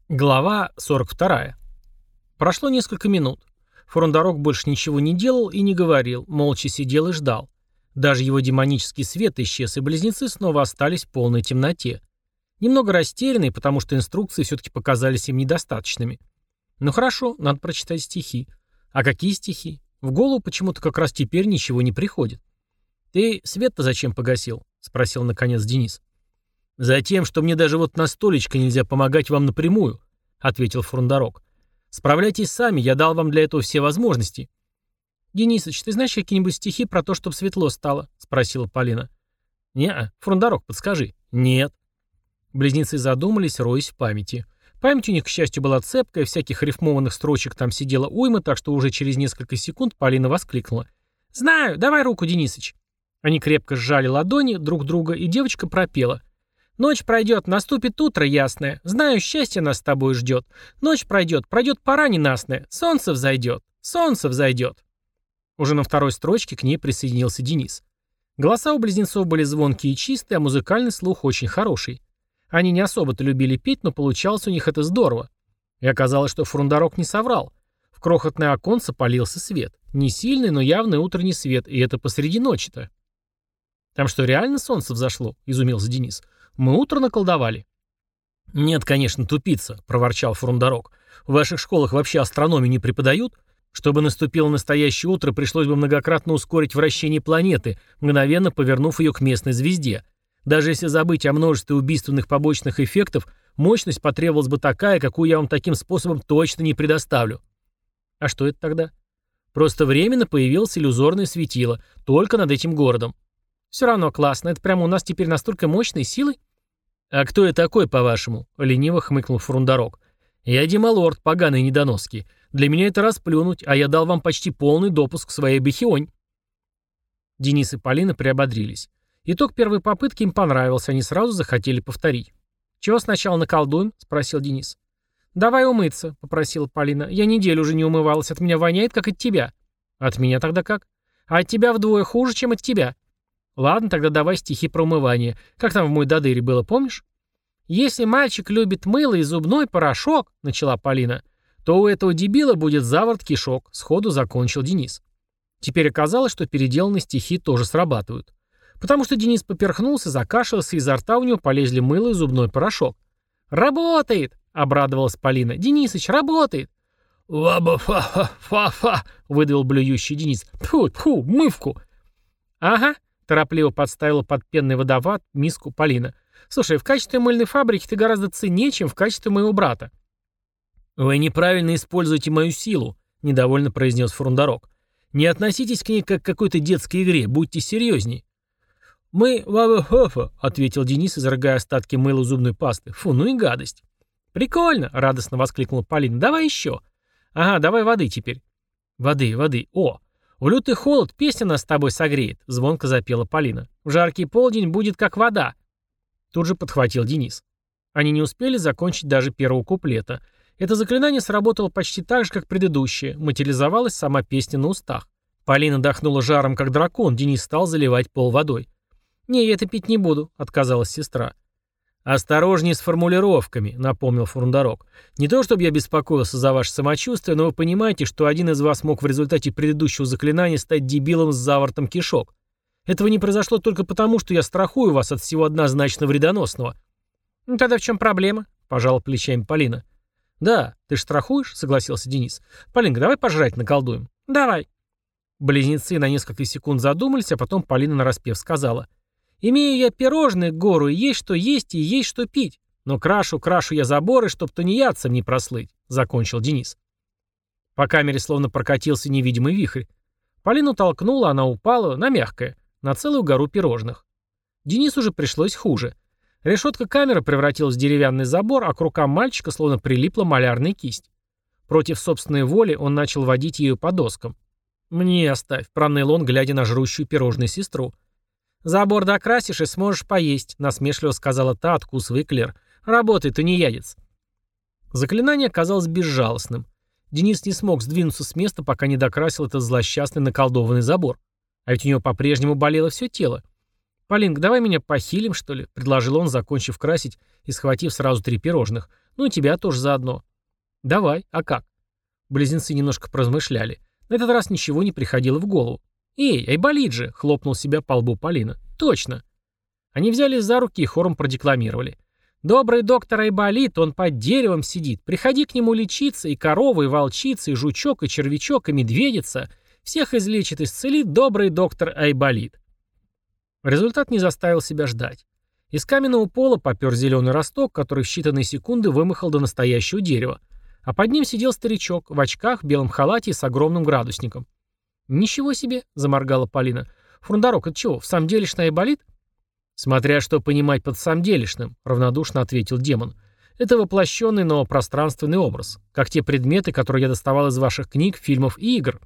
Глава 42. Прошло несколько минут. Фрондорог больше ничего не делал и не говорил, молча сидел и ждал. Даже его демонический свет исчез, и близнецы снова остались в полной темноте. Немного растерянные, потому что инструкции все-таки показались им недостаточными. Ну хорошо, надо прочитать стихи. А какие стихи? В голову почему-то как раз теперь ничего не приходит. «Ты свет-то зачем погасил?» — спросил наконец Денис. «Затем, что мне даже вот на столечко нельзя помогать вам напрямую», — ответил Фрондорог. «Справляйтесь сами, я дал вам для этого все возможности». «Денисыч, ты знаешь какие-нибудь стихи про то, чтобы светло стало?» — спросила Полина. «Не-а, Фрондорог, подскажи». «Нет». Близнецы задумались, роясь в памяти. Память у них, к счастью, была цепкая, всяких рифмованных строчек там сидела уйма, так что уже через несколько секунд Полина воскликнула. «Знаю, давай руку, Денисыч». Они крепко сжали ладони друг друга, и девочка пропела. «Ночь пройдет, наступит утро ясное. Знаю, счастье нас с тобой ждет. Ночь пройдет, пройдет пора ненастная. Солнце взойдет, солнце взойдет». Уже на второй строчке к ней присоединился Денис. Голоса у близнецов были звонкие и чистые, а музыкальный слух очень хороший. Они не особо-то любили петь, но получалось у них это здорово. И оказалось, что Фрондорог не соврал. В крохотное оконце полился свет. Не сильный, но явный утренний свет, и это посреди ночи-то. «Там что, реально солнце взошло?» — изумился Денис. «Мы утро наколдовали». «Нет, конечно, тупица», — проворчал Фрондорог. «В ваших школах вообще астрономию не преподают? Чтобы наступило настоящее утро, пришлось бы многократно ускорить вращение планеты, мгновенно повернув ее к местной звезде. Даже если забыть о множестве убийственных побочных эффектов, мощность потребовалась бы такая, какую я вам таким способом точно не предоставлю». «А что это тогда?» «Просто временно появилось иллюзорное светило, только над этим городом». «Все равно классно. Это прямо у нас теперь настолько мощной силой?» «А кто я такой, по-вашему?» — лениво хмыкнул Фрондорог. «Я Демалорд, поганый недоноски. Для меня это расплюнуть, а я дал вам почти полный допуск к своей бахионь». Денис и Полина приободрились. Итог первой попытки им понравился, они сразу захотели повторить. «Чего сначала наколдуем?» — спросил Денис. «Давай умыться», — попросила Полина. «Я неделю уже не умывалась, от меня воняет, как от тебя». «От меня тогда как?» «А от тебя вдвое хуже, чем от тебя». «Ладно, тогда давай стихи про умывание. Как там в мой додыре было, помнишь?» «Если мальчик любит мыло и зубной порошок», — начала Полина, «то у этого дебила будет заворот кишок», — сходу закончил Денис. Теперь оказалось, что переделанные стихи тоже срабатывают. Потому что Денис поперхнулся, закашлялся, и изо рта у него полезли мыло и зубной порошок. «Работает!» — обрадовалась Полина. «Денисыч, работает!» «Ва-ба-фа-фа-фа-фа!» — выдавил блюющий Денис. «Тьфу-тьфу, мывку!» «Ага!» — торопливо подставила под пенный водопад миску Полина. «Слушай, в качестве мыльной фабрики ты гораздо ценнее, чем в качестве моего брата». «Вы неправильно используете мою силу», — недовольно произнес Фрондорог. «Не относитесь к ней как к какой-то детской игре, будьте серьезней». «Мы ва-ва-фа-фа», — ответил Денис, изрыгая остатки мыла зубной пасты. «Фу, ну и гадость». «Прикольно», — радостно воскликнула Полина. «Давай еще». «Ага, давай воды теперь». «Воды, воды. О, в лютый холод песня нас с тобой согреет», — звонко запела Полина. «В жаркий полдень будет как вода». Тут же подхватил Денис. Они не успели закончить даже первого куплета. Это заклинание сработало почти так же, как предыдущее. Материализовалась сама песня на устах. Полина дохнула жаром, как дракон. Денис стал заливать пол водой. «Не, я это пить не буду», — отказалась сестра. «Осторожнее с формулировками», — напомнил Фрондорог. «Не то, чтобы я беспокоился за ваше самочувствие, но вы понимаете, что один из вас мог в результате предыдущего заклинания стать дебилом с заворотом кишок. Этого не произошло только потому, что я страхую вас от всего однозначно вредоносного». «Ну тогда в чем проблема?» — пожала плечами Полина. «Да, ты ж страхуешь», — согласился Денис. «Полинка, давай пожрать наколдуем». «Давай». Близнецы на несколько секунд задумались, а потом Полина нараспев сказала. «Имею я пирожные гору, и есть и есть что пить. Но крашу я заборы, чтоб тунеядцам не прослыть», — закончил Денис. По камере словно прокатился невидимый вихрь. Полину толкнула, она упала на мягкое, на целую гору пирожных. Денису уже пришлось хуже. Решетка камеры превратилась в деревянный забор, а к рукам мальчика словно прилипла малярная кисть. Против собственной воли он начал водить ею по доскам. «Мне оставь», — проныл он, глядя на жрущую пирожную сестру. «Забор докрасишь и сможешь поесть», — насмешливо сказала та, откусывая эклер. «Работай, тунеядец». Заклинание оказалось безжалостным. Денис не смог сдвинуться с места, пока не докрасил этот злосчастный наколдованный забор. А ведь у него по-прежнему болело все тело. «Полинка, давай меня похилим, что ли?» — предложил он, закончив красить и схватив сразу 3 пирожных. Ну и тебя тоже заодно. Давай, а как? Близнецы немножко поразмышляли. На этот раз ничего не приходило в голову. «Эй, Айболит же!» — хлопнул себя по лбу Полина. «Точно!» Они взялись за руки и хором продекламировали. «Добрый доктор Айболит, он под деревом сидит. Приходи к нему лечиться, и корова, и волчица, и жучок, и червячок, и медведица. Всех излечит, исцелит добрый доктор Айболит». Результат не заставил себя ждать. Из каменного пола попер зеленый росток, который в считанные секунды вымахал до настоящего дерева. А под ним сидел старичок, в очках, в белом халате и с огромным градусником. «Ничего себе!» — заморгала Полина. «Фрундарок, это чего, в самом делешный Айболит?» «Смотря что понимать под самделишным», — равнодушно ответил демон. «Это воплощенный новопространственный образ, как те предметы, которые я доставал из ваших книг, фильмов и игр».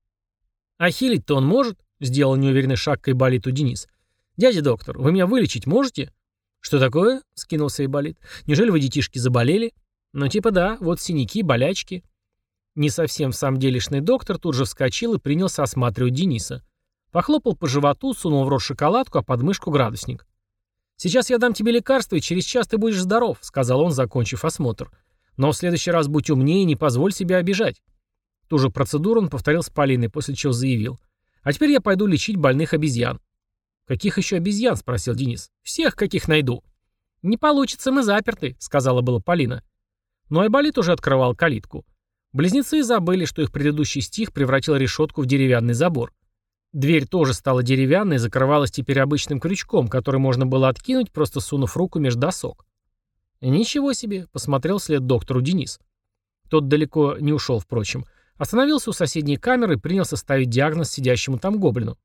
«А хилить-то он может?» — сделал неуверенный шаг к Айболиту Денис. «Дядя доктор, вы меня вылечить можете?» «Что такое?» — скинулся Айболит. «Неужели вы, детишки, заболели?» «Ну типа да, вот синяки, болячки». Не совсем в самом делешный доктор тут же вскочил и принялся осматривать Дениса. Похлопал по животу, сунул в рот шоколадку, а под мышку градусник. «Сейчас я дам тебе лекарство, и через час ты будешь здоров», — сказал он, закончив осмотр. «Но в следующий раз будь умнее и не позволь себя обижать». Ту же процедуру он повторил с Полиной, после чего заявил. «А теперь я пойду лечить больных обезьян». «Каких еще обезьян?» — спросил Денис. «Всех, каких найду». «Не получится, мы заперты», — сказала была Полина. Но Айболит уже открывал калитку. Близнецы забыли, что их предыдущий стих превратил решетку в деревянный забор. Дверь тоже стала деревянной и закрывалась теперь обычным крючком, который можно было откинуть, просто сунув руку между досок. «Ничего себе!» — посмотрел вслед доктору Денис. Тот далеко не ушел, впрочем. Остановился у соседней камеры и принялся ставить диагноз сидящему там гоблину.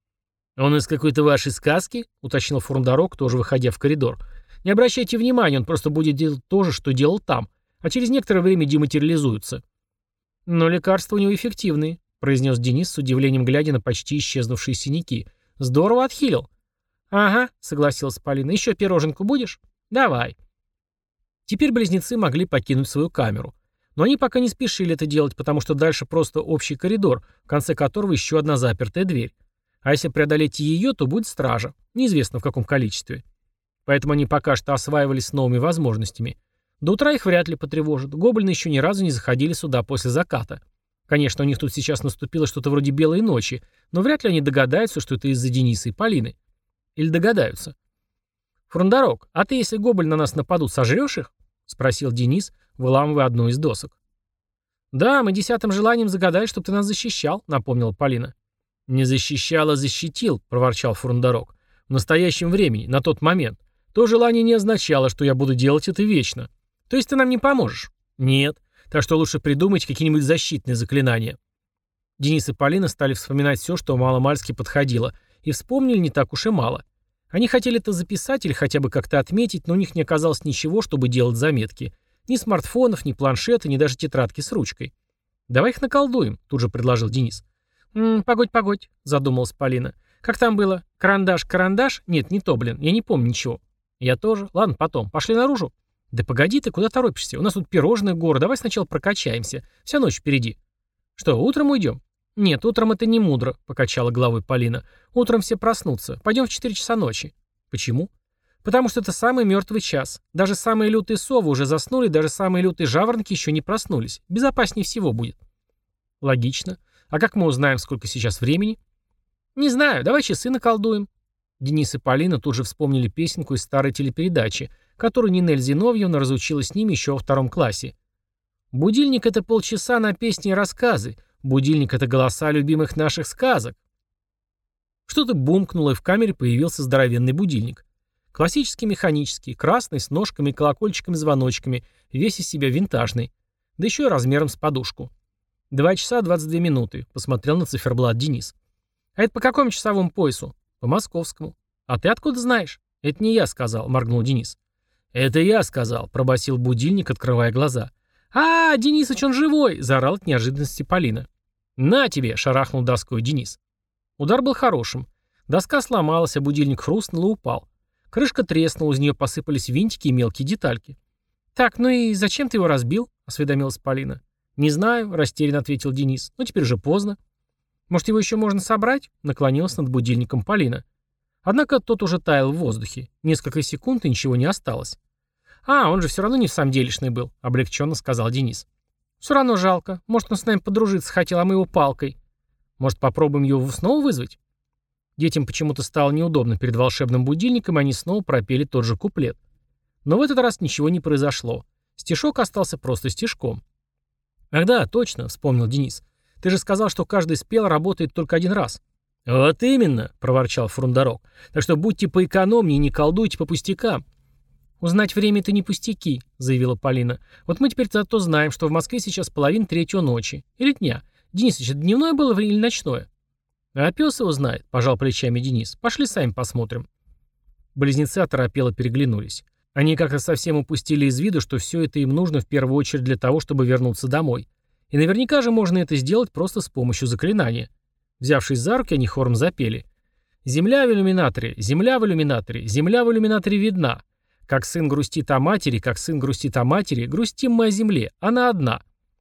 «Он из какой-то вашей сказки?» — уточнил Фрундарок, тоже выходя в коридор. «Не обращайте внимания, он просто будет делать то же, что делал там, а через некоторое время дематериализуется». «Но лекарства у него эффективные», — произнес Денис с удивлением, глядя на почти исчезнувшие синяки. «Здорово отхилил». «Ага», — согласилась Полина. «Еще пироженку будешь?» «Давай». Теперь близнецы могли покинуть свою камеру. Но они пока не спешили это делать, потому что дальше просто общий коридор, в конце которого еще одна запертая дверь. А если преодолеть ее, то будет стража. Неизвестно в каком количестве. Поэтому они пока что осваивались с новыми возможностями. До утра их вряд ли потревожат. Гоблины еще ни разу не заходили сюда после заката. Конечно, у них тут сейчас наступило что-то вроде белой ночи, но вряд ли они догадаются, что это из-за Дениса и Полины. Или догадаются. «Фрундарок, а ты, если гоблины на нас нападут, сожрешь их?» — спросил Денис, выламывая одну из досок. «Да, мы 10-м желанием загадали, чтобы ты нас защищал», — напомнила Полина. «Не защищал, а защитил», — проворчал Фрундарок. «В настоящем времени, на тот момент. То желание не означало, что я буду делать это вечно. То есть ты нам не поможешь?» «Нет. Так что лучше придумать какие-нибудь защитные заклинания». Денис и Полина стали вспоминать все, что мало-мальски подходило, и вспомнили не так уж и мало. Они хотели это записать или хотя бы как-то отметить, но у них не оказалось ничего, чтобы делать заметки. Ни смартфонов, ни планшета, ни даже тетрадки с ручкой. «Давай их наколдуем», — тут же предложил Денис. «Погодь», — задумалась Полина. «Как там было? Карандаш? Нет, не то, блин, я не помню ничего». «Я тоже. Ладно, потом. Пошли наружу». «Да погоди ты, куда торопишься? У нас тут пирожные горы, давай сначала прокачаемся. Вся ночь впереди». «Что, утром уйдем?» «Нет, утром это не мудро», — покачала головой Полина. «Утром все проснутся. Пойдем в 4 часа ночи». «Почему?» «Потому что это самый мертвый час. Даже самые лютые совы уже заснули, даже самые лютые жаворонки еще не проснулись. Безопаснее всего будет». «Логично. А как мы узнаем, сколько сейчас времени?» «Не знаю. Давай часы наколдуем». Денис и Полина тут же вспомнили песенку из старой телепередачи, которую Нинель Зиновьевна разучила с ними еще во 2 классе. «Будильник — это полчаса на песни и рассказы. Будильник — это голоса любимых наших сказок». Что-то бумкнуло, и в камере появился здоровенный будильник. Классический механический, красный, с ножками и колокольчиками-звоночками, весь из себя винтажный. Да еще и размером с подушку. 2 часа 22 минуты, посмотрел на циферблат Денис. «А это по какому часовому поясу?» «По московскому». «А ты откуда знаешь?» «Это не я сказал», — моргнул Денис. «Это я сказал», — пробасил будильник, открывая глаза. Денисыч, он живой!» — заорал от неожиданности Полина. «На тебе!» — шарахнул доской Денис. Удар был хорошим. Доска сломалась, а будильник хрустнул и упал. Крышка треснула, из нее посыпались винтики и мелкие детальки. «Так, ну и зачем ты его разбил?» — осведомилась Полина. «Не знаю», — растерянно ответил Денис. «Но теперь уже поздно». «Может, его еще можно собрать?» — наклонилась над будильником Полина. Однако тот уже таял в воздухе. Несколько секунд, и ничего не осталось. «А, он же все равно не в самом делешный был», — облегченно сказал Денис. «Все равно жалко. Может, он с нами подружиться хотел, а мы его палкой. Может, попробуем его снова вызвать?» Детям почему-то стало неудобно перед волшебным будильником, и они снова пропели тот же куплет. Но в этот раз ничего не произошло. Стишок остался просто стишком. «Ах да, точно», — вспомнил Денис. «Ты же сказал, что каждый спел работает только один раз». «Вот именно», — проворчал Фрундарок. «Так что будьте поэкономнее и не колдуйте по пустякам». «Узнать время — это не пустяки», — заявила Полина. «Вот мы теперь зато знаем, что в Москве сейчас 2:30 ночи. Или дня. Денисыч, это дневное было или ночное?» «А пес его знает», — пожал плечами Денис. «Пошли сами посмотрим». Близнецы оторопело переглянулись. Они как-то совсем упустили из виду, что все это им нужно в первую очередь для того, чтобы вернуться домой. И наверняка же можно это сделать просто с помощью заклинания. Взявшись за руки, они хором запели. «Земля в иллюминаторе, земля в иллюминаторе, земля в иллюминаторе видна. Как сын грустит о матери, как сын грустит о матери, грустим мы о земле, она одна».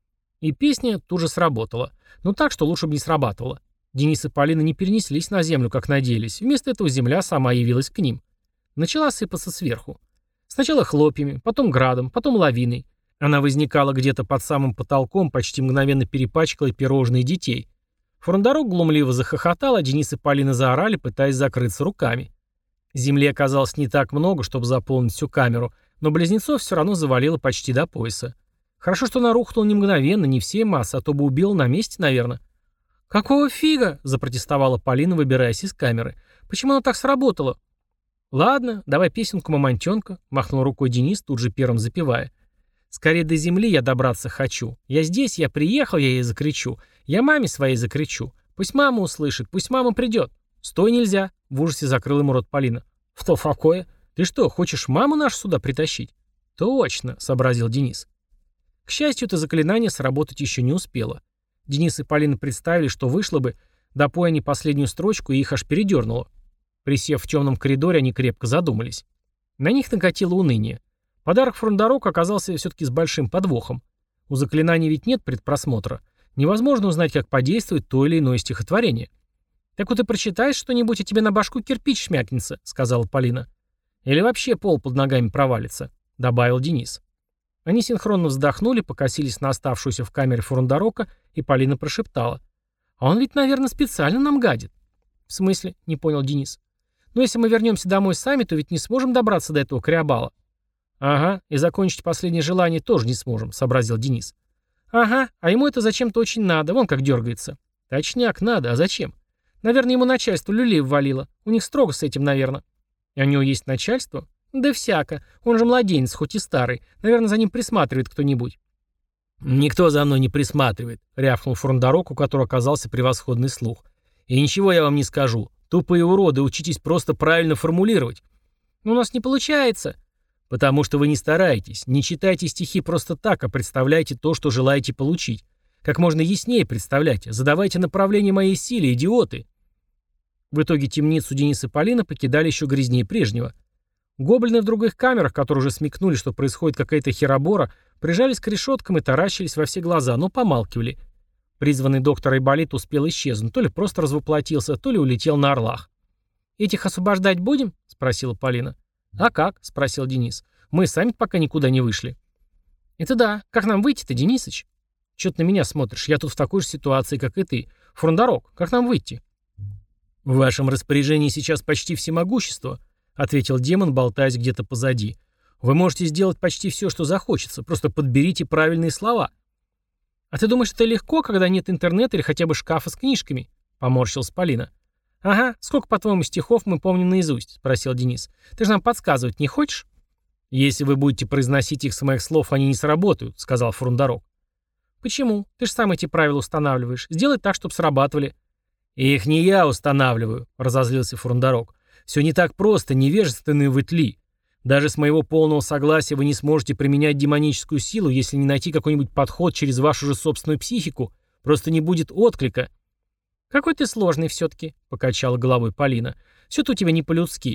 И песня тут же сработала. Ну так, что лучше бы не срабатывала. Денис и Полина не перенеслись на землю, как надеялись. Вместо этого земля сама явилась к ним. Начала сыпаться сверху. Сначала хлопьями, потом градом, потом лавиной. Она возникала где-то под самым потолком, почти мгновенно перепачкала пирожные детей. Фрундарок глумливо захохотал, а Денис и Полина заорали, пытаясь закрыться руками. Земли оказалось не так много, чтобы заполнить всю камеру, но близнецов все равно завалило почти до пояса. Хорошо, что она рухнула не мгновенно, не всей массы, а то бы убила на месте, наверное. «Какого фига?» – запротестовала Полина, выбираясь из камеры. «Почему оно так сработало?» «Ладно, давай песенку «Мамонтенка», — махнул рукой Денис, тут же первым запевая. «Скорее до земли я добраться хочу. Я здесь, я приехал, я ей закричу. Я маме своей закричу. Пусть мама услышит, пусть мама придет. Стой, нельзя!» — в ужасе закрыл ему рот Полина. «Что такое? Ты что, хочешь маму нашу сюда притащить?» «Точно», — сообразил Денис. К счастью, это заклинание сработать еще не успело. Денис и Полина представили, что вышло бы, допоя они последнюю строчку, и их аж передернуло. Присев в темном коридоре, они крепко задумались. На них накатило уныние. Подарок Фрундарока оказался все-таки с большим подвохом. У заклинаний ведь нет предпросмотра. Невозможно узнать, как подействует то или иное стихотворение. «Так вот и прочитаешь что-нибудь, и тебе на башку кирпич шмякнется», — сказала Полина. «Или вообще пол под ногами провалится», — добавил Денис. Они синхронно вздохнули, покосились на оставшуюся в камере Фрундарока, и Полина прошептала. «А он ведь, наверное, специально нам гадит». «В смысле?» — не понял Денис. «Но если мы вернемся домой сами, то ведь не сможем добраться до этого Криобала». «Ага, и закончить последнее желание тоже не сможем», — сообразил Денис. «Ага, а ему это зачем-то очень надо, вон как дергается». «Точняк, надо, а зачем?» «Наверное, ему начальство люлей ввалило. У них строго с этим, наверное». «А у него есть начальство?» «Да всяко. Он же младенец, хоть и старый. Наверное, за ним присматривает кто-нибудь». «Никто за мной не присматривает», — рявкнул Фрундарок, у которого оказался превосходный слух. «И ничего я вам не скажу. Тупые уроды, учитесь просто правильно формулировать». «Но у нас не получается». «Потому что вы не стараетесь. Не читайте стихи просто так, а представляйте то, что желаете получить. Как можно яснее представляйте. Задавайте направление моей силе, идиоты». В итоге темницу Денис и Полина покидали еще грязнее прежнего. Гоблины в других камерах, которые уже смекнули, что происходит какая-то херобора, прижались к решеткам и таращились во все глаза, но помалкивали. Призванный доктор Айболит успел исчезнуть, то ли просто развоплотился, то ли улетел на орлах. «Этих освобождать будем?» — спросила Полина. «А как?» — спросил Денис. «Мы сами пока никуда не вышли». «Это да. Как нам выйти-то, Денисыч?» «Чё ты на меня смотришь? Я тут в такой же ситуации, как и ты. Фрундарок, как нам выйти?» «В вашем распоряжении сейчас почти всемогущество», — ответил демон, болтаясь где-то позади. «Вы можете сделать почти все, что захочется. Просто подберите правильные слова». «А ты думаешь, это легко, когда нет интернета или хотя бы шкафа с книжками?» — поморщилась Полина. «Ага, сколько, по-твоему, стихов мы помним наизусть?» — спросил Денис. «Ты же нам подсказывать не хочешь?» «Если вы будете произносить их с моих слов, они не сработают», — сказал Фрундарок. «Почему? Ты же сам эти правила устанавливаешь. Сделай так, чтобы срабатывали». «Их не я устанавливаю», — разозлился Фрундарок. «Все не так просто, невежественные вы тли. Даже с моего полного согласия вы не сможете применять демоническую силу, если не найти какой-нибудь подход через вашу же собственную психику. Просто не будет отклика». «Какой ты сложный все-таки», — покачала головой Полина. «Все-то у тебя не по-людски».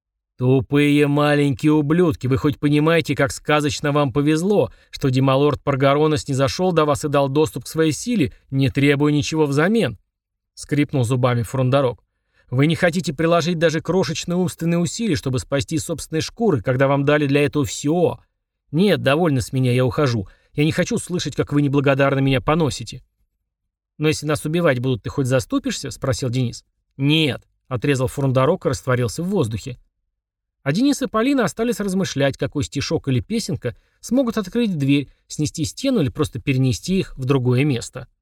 «Тупые маленькие ублюдки, вы хоть понимаете, как сказочно вам повезло, что Демалорд Паргарона снизошел до вас и дал доступ к своей силе, не требуя ничего взамен?» — скрипнул зубами Фрундарок. «Вы не хотите приложить даже крошечные умственные усилия, чтобы спасти собственные шкуры, когда вам дали для этого все, «Нет, довольно с меня, я ухожу. Я не хочу слышать, как вы неблагодарно меня поносите». «Но если нас убивать будут, ты хоть заступишься?» — спросил Денис. «Нет», — отрезал Фурундарок и растворился в воздухе. А Денис и Полина остались размышлять, какой стишок или песенка смогут открыть дверь, снести стену или просто перенести их в другое место.